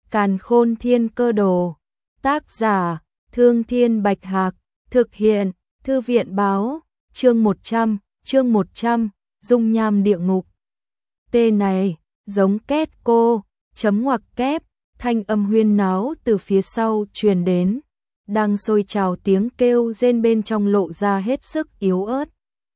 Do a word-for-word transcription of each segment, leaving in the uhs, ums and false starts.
Càn Khôn Thiên Cơ Đồ. Tác giả: Thương Thiên Bạch Hạc. Thực hiện: Thư viện báo. Chương một trăm, chương một trăm, dung nham địa ngục. Tên này, giống két cô, chấm ngoặc kép, thanh âm huyên náo từ phía sau truyền đến, đang sôi trào tiếng kêu rên bên trong lộ ra hết sức yếu ớt.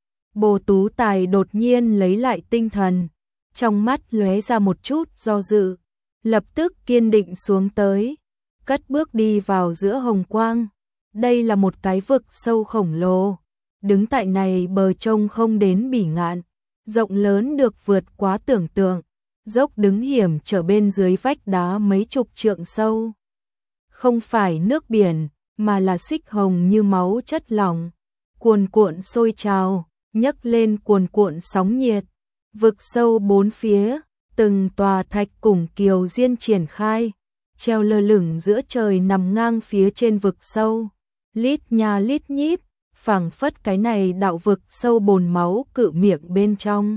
Bồ Tú Tài đột nhiên lấy lại tinh thần, trong mắt lóe ra một chút do dự, lập tức kiên định xuống tới, cất bước đi vào giữa hồng quang. Đây là một cái vực sâu khổng lồ, đứng tại này bờ trông không đến bỉ ngạn, rộng lớn được vượt quá tưởng tượng, dốc đứng hiểm trở bên dưới vách đá mấy chục trượng sâu. Không phải nước biển, mà là xích hồng như máu chất lỏng, cuồn cuộn sôi trào, nhấc lên cuồn cuộn sóng nhiệt. Vực sâu bốn phía, từng tòa thạch củng kiều diên triển khai, treo lơ lửng giữa trời nằm ngang phía trên vực sâu, lít nha lít nhít, phảng phất cái này đạo vực sâu bồn máu cự miệng bên trong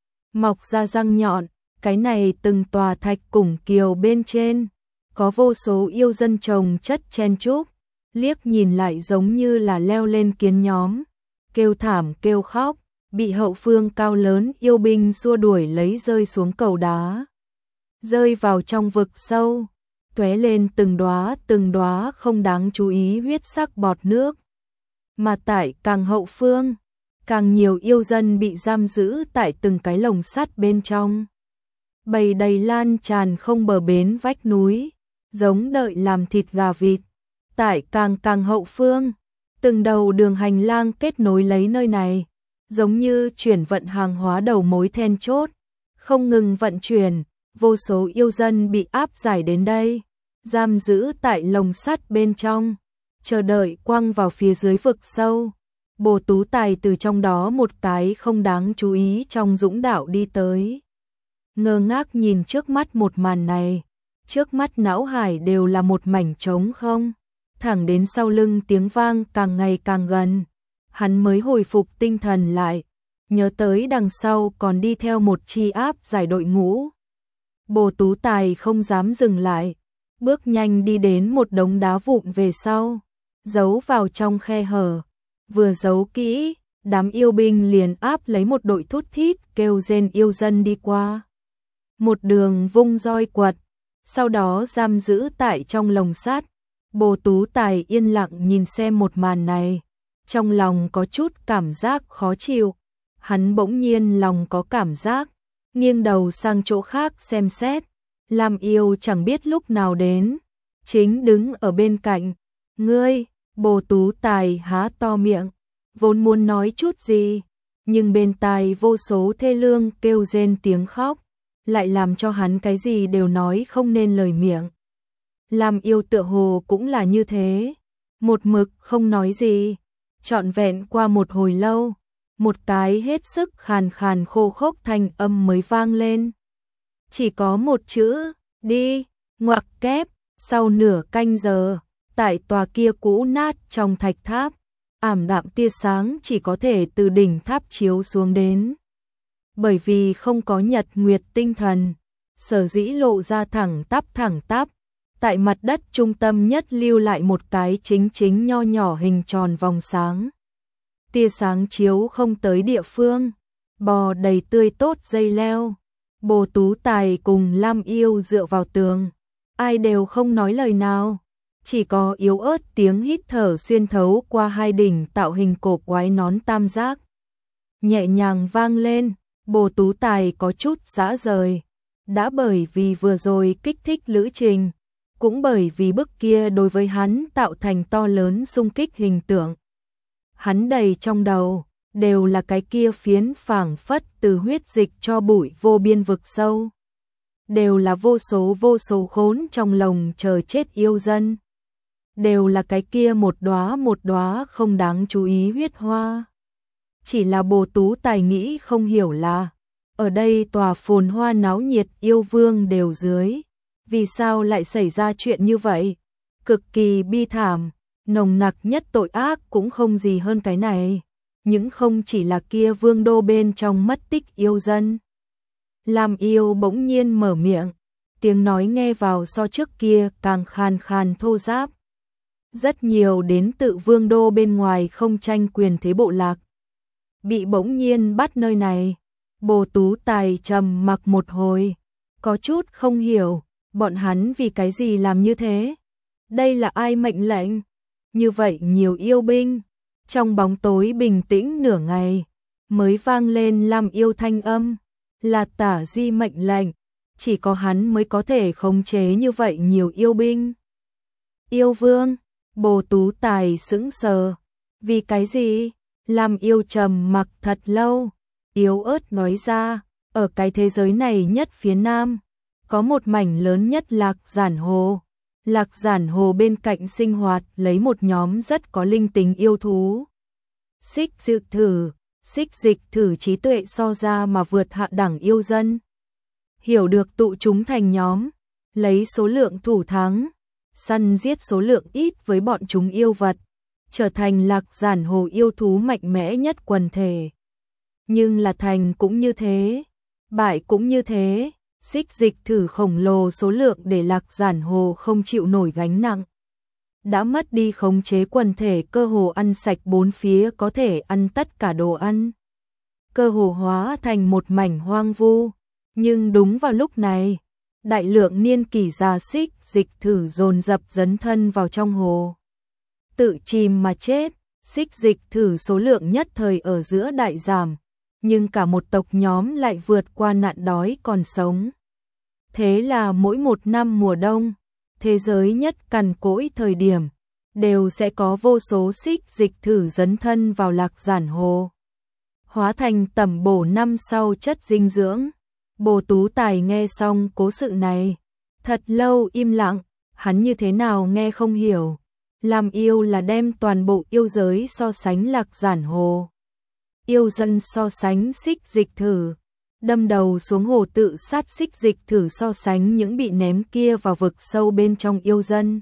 mọc ra răng nhọn. Cái này từng tòa thạch củng kiều bên trên có vô số yêu dân chồng chất chen chúc, liếc nhìn lại giống như là leo lên kiến nhóm, kêu thảm kêu khóc, bị hậu phương cao lớn yêu binh xua đuổi lấy rơi xuống cầu đá, rơi vào trong vực sâu, tóe lên từng đóa từng đóa không đáng chú ý huyết sắc bọt nước. Mà tại càng hậu phương, càng nhiều yêu dân bị giam giữ tại từng cái lồng sắt bên trong, bầy đầy lan tràn không bờ bến vách núi, giống đợi làm thịt gà vịt. Tại càng càng hậu phương, từng đầu đường hành lang kết nối lấy nơi này, giống như chuyển vận hàng hóa đầu mối then chốt, không ngừng vận chuyển, vô số yêu dân bị áp giải đến đây, giam giữ tại lồng sắt bên trong, chờ đợi quăng vào phía dưới vực sâu. Bồ Tú Tài từ trong đó một cái không đáng chú ý trong dũng đạo đi tới, ngơ ngác nhìn trước mắt một màn này, trước mắt não hải đều là một mảnh trống không, thẳng đến sau lưng tiếng vang càng ngày càng gần, hắn mới hồi phục tinh thần lại, nhớ tới đằng sau còn đi theo một chi áp giải đội ngũ. Bồ Tú Tài không dám dừng lại, bước nhanh đi đến một đống đá vụn về sau, giấu vào trong khe hở, vừa giấu kỹ, đám yêu binh liền áp lấy một đội thút thít kêu rên yêu dân đi qua. Một đường vung roi quật, sau đó giam giữ tại trong lồng sắt. Bồ Tú Tài yên lặng nhìn xem một màn này, trong lòng có chút cảm giác khó chịu, hắn bỗng nhiên lòng có cảm giác, nghiêng đầu sang chỗ khác xem xét, Lam Yêu chẳng biết lúc nào đến, chính đứng ở bên cạnh. Ngươi, Bồ Tú Tài há to miệng, vốn muốn nói chút gì, nhưng bên tai vô số thê lương kêu rên tiếng khóc, lại làm cho hắn cái gì đều nói không nên lời miệng. Lam Yêu tựa hồ cũng là như thế, một mực không nói gì, trọn vẹn qua một hồi lâu, một cái hết sức khàn khàn khô khốc thanh âm mới vang lên. Chỉ có một chữ, đi, ngoặc kép. Sau nửa canh giờ, tại tòa kia cũ nát trong thạch tháp, ảm đạm tia sáng chỉ có thể từ đỉnh tháp chiếu xuống đến. Bởi vì không có nhật nguyệt tinh thần, sở dĩ lộ ra thẳng tắp thẳng tắp, tại mặt đất trung tâm nhất lưu lại một cái chính chính nho nhỏ hình tròn vòng sáng. Tia sáng chiếu không tới địa phương, bò đầy tươi tốt dây leo. Bồ Tú Tài cùng Lam Yêu dựa vào tường, ai đều không nói lời nào, chỉ có yếu ớt tiếng hít thở xuyên thấu qua hai đỉnh tạo hình cổ quái nón tam giác, nhẹ nhàng vang lên. Bồ Tú Tài có chút dã rời, đã bởi vì vừa rồi kích thích lữ trình, cũng bởi vì bức kia đối với hắn tạo thành to lớn xung kích hình tượng. Hắn đầy trong đầu đều là cái kia phiến phảng phất từ huyết dịch cho bụi vô biên vực sâu, đều là vô số vô số khốn trong lồng chờ chết yêu dân, đều là cái kia một đóa một đóa không đáng chú ý huyết hoa. Chỉ là Bồ Tú Tài nghĩ không hiểu là, ở đây tòa phồn hoa náo nhiệt yêu vương đều dưới, vì sao lại xảy ra chuyện như vậy? Cực kỳ bi thảm, nồng nặc nhất tội ác cũng không gì hơn cái này, những không chỉ là kia vương đô bên trong mất tích yêu dân. Lam Yêu bỗng nhiên mở miệng, tiếng nói nghe vào so trước kia càng khàn khàn thô ráp. Rất nhiều đến tự vương đô bên ngoài không tranh quyền thế bộ lạc. Bị bỗng nhiên bắt nơi này, Bồ Tú Tài trầm mặc một hồi, có chút không hiểu, bọn hắn vì cái gì làm như thế? Đây là ai mệnh lệnh? Như vậy nhiều yêu binh, trong bóng tối bình tĩnh nửa ngày, mới vang lên Lam Yêu thanh âm, là Tả Di mệnh lệnh, chỉ có hắn mới có thể khống chế như vậy nhiều yêu binh. Yêu vương, Bồ Tú Tài sững sờ, vì cái gì? Lam Yêu trầm mặc thật lâu, yếu ớt nói ra, ở cái thế giới này nhất phía nam, có một mảnh lớn nhất Lạc Giản Hồ. Lạc Giản Hồ bên cạnh sinh hoạt lấy một nhóm rất có linh tính yêu thú. Xích Dịch Thử, Xích Dịch Thử trí tuệ so ra mà vượt hạ đẳng yêu dân. Hiểu được tụ chúng thành nhóm, lấy số lượng thủ thắng, săn giết số lượng ít với bọn chúng yêu vật, trở thành Lạc Giản Hồ yêu thú mạnh mẽ nhất quần thể. Nhưng là thành cũng như thế, bại cũng như thế. Xích Dịch Thử khổng lồ số lượng để Lạc Giản Hồ không chịu nổi gánh nặng. Đã mất đi khống chế quần thể, cơ hồ ăn sạch bốn phía, có thể ăn tất cả đồ ăn. Cơ hồ hóa thành một mảnh hoang vu. Nhưng đúng vào lúc này, đại lượng niên kỷ già Xích Dịch Thử dồn dập dấn thân vào trong hồ. Tự chìm mà chết, Xích Dịch Thử số lượng nhất thời ở giữa đại giảm. Nhưng cả một tộc nhóm lại vượt qua nạn đói còn sống. Thế là mỗi một năm mùa đông, thế giới nhất cằn cỗi thời điểm, đều sẽ có vô số Xích Dịch Thử dấn thân vào Lạc Giản Hồ, hóa thành tẩm bổ năm sau chất dinh dưỡng. Bồ Tú Tài nghe xong cố sự này, thật lâu im lặng, hắn như thế nào nghe không hiểu. Làm yêu là đem toàn bộ yêu giới so sánh Lạc Giản Hồ, yêu dân so sánh Xích Dịch Thử, đâm đầu xuống hồ tự sát Xích Dịch Thử so sánh những bị ném kia vào vực sâu bên trong yêu dân.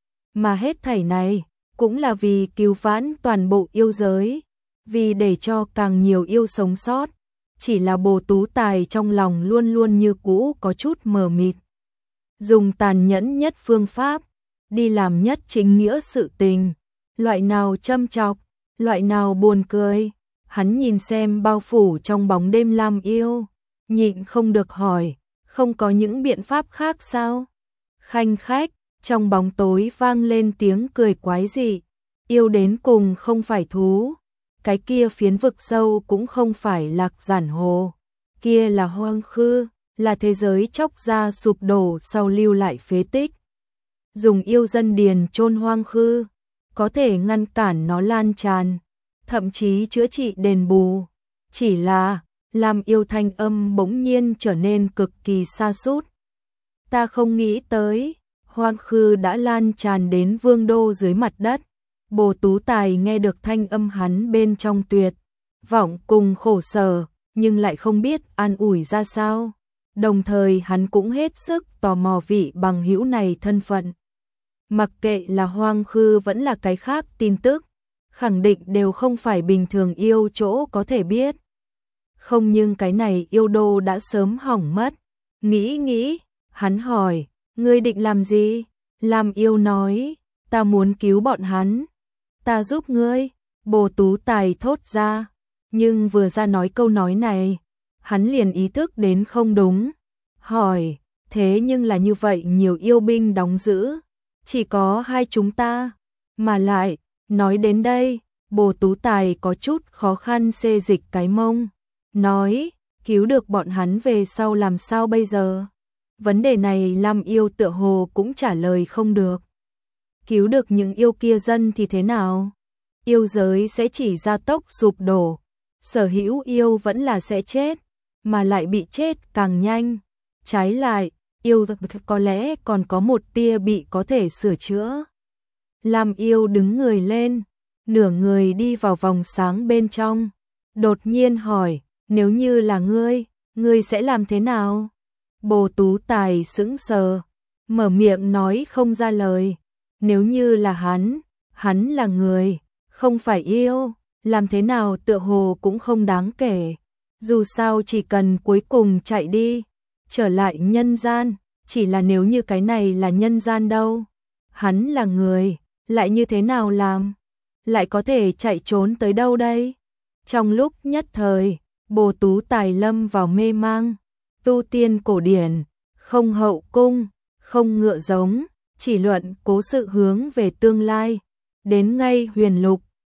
Mà hết thảy này cũng là vì cứu vãn toàn bộ yêu giới, vì để cho càng nhiều yêu sống sót. Chỉ là Bồ Tú Tài trong lòng luôn luôn như cũ có chút mờ mịt. Dùng tàn nhẫn nhất phương pháp, đi làm nhất chính nghĩa sự tình, loại nào châm chọc, loại nào buồn cười. Hắn nhìn xem bao phủ trong bóng đêm Lam Yêu, nhịn không được hỏi, không có những biện pháp khác sao? Khanh khách, trong bóng tối vang lên tiếng cười quái dị. Yêu đến cùng không phải thú, cái kia phiến vực sâu cũng không phải Lạc Giản Hồ, kia là hoang khư, là thế giới chóc ra sụp đổ sau lưu lại phế tích. Dùng yêu dân điền chôn hoang khư, có thể ngăn cản nó lan tràn, thậm chí chữa trị đền bù. Chỉ là, làm yêu thanh âm bỗng nhiên trở nên cực kỳ xa sút. Ta không nghĩ tới, hoang khư đã lan tràn đến vương đô dưới mặt đất. Bồ Tú Tài nghe được thanh âm hắn bên trong tuyệt vọng cùng khổ sở, nhưng lại không biết an ủi ra sao. Đồng thời hắn cũng hết sức tò mò vị bằng hữu này thân phận. Mặc kệ là hoang khư vẫn là cái khác tin tức, khẳng định đều không phải bình thường yêu chỗ có thể biết. Không, nhưng cái này yêu đô đã sớm hỏng mất. Nghĩ nghĩ, hắn hỏi, ngươi định làm gì? Lam Yêu nói, ta muốn cứu bọn hắn. Ta giúp ngươi, Bồ Tú Tài thốt ra. Nhưng vừa ra nói câu nói này, hắn liền ý thức đến không đúng. Hỏi, thế nhưng là như vậy nhiều yêu binh đóng giữ, chỉ có hai chúng ta. Mà lại, nói đến đây, Bồ Tú Tài có chút khó khăn xê dịch cái mông. Nói, cứu được bọn hắn về sau làm sao bây giờ? Vấn đề này Lam Yêu tựa hồ cũng trả lời không được. Cứu được những yêu kia dân thì thế nào? Yêu giới sẽ chỉ gia tốc sụp đổ, sở hữu yêu vẫn là sẽ chết, mà lại bị chết càng nhanh. Trái lại, yêu có lẽ còn có một tia bị có thể sửa chữa. Lam Yêu đứng người lên, nửa người đi vào vòng sáng bên trong, đột nhiên hỏi, nếu như là ngươi, ngươi sẽ làm thế nào? Bồ Tú Tài sững sờ, mở miệng nói không ra lời. Nếu như là hắn, hắn là người, không phải yêu, làm thế nào tựa hồ cũng không đáng kể. Dù sao chỉ cần cuối cùng chạy đi, trở lại nhân gian, chỉ là nếu như cái này là nhân gian đâu, hắn là người, lại như thế nào làm, lại có thể chạy trốn tới đâu đây? Trong lúc nhất thời, Bồ Tú Tài lâm vào mê mang, tu tiên cổ điển, không hậu cung, không ngựa giống, chỉ luận cố sự hướng về tương lai, đến ngay huyền lục,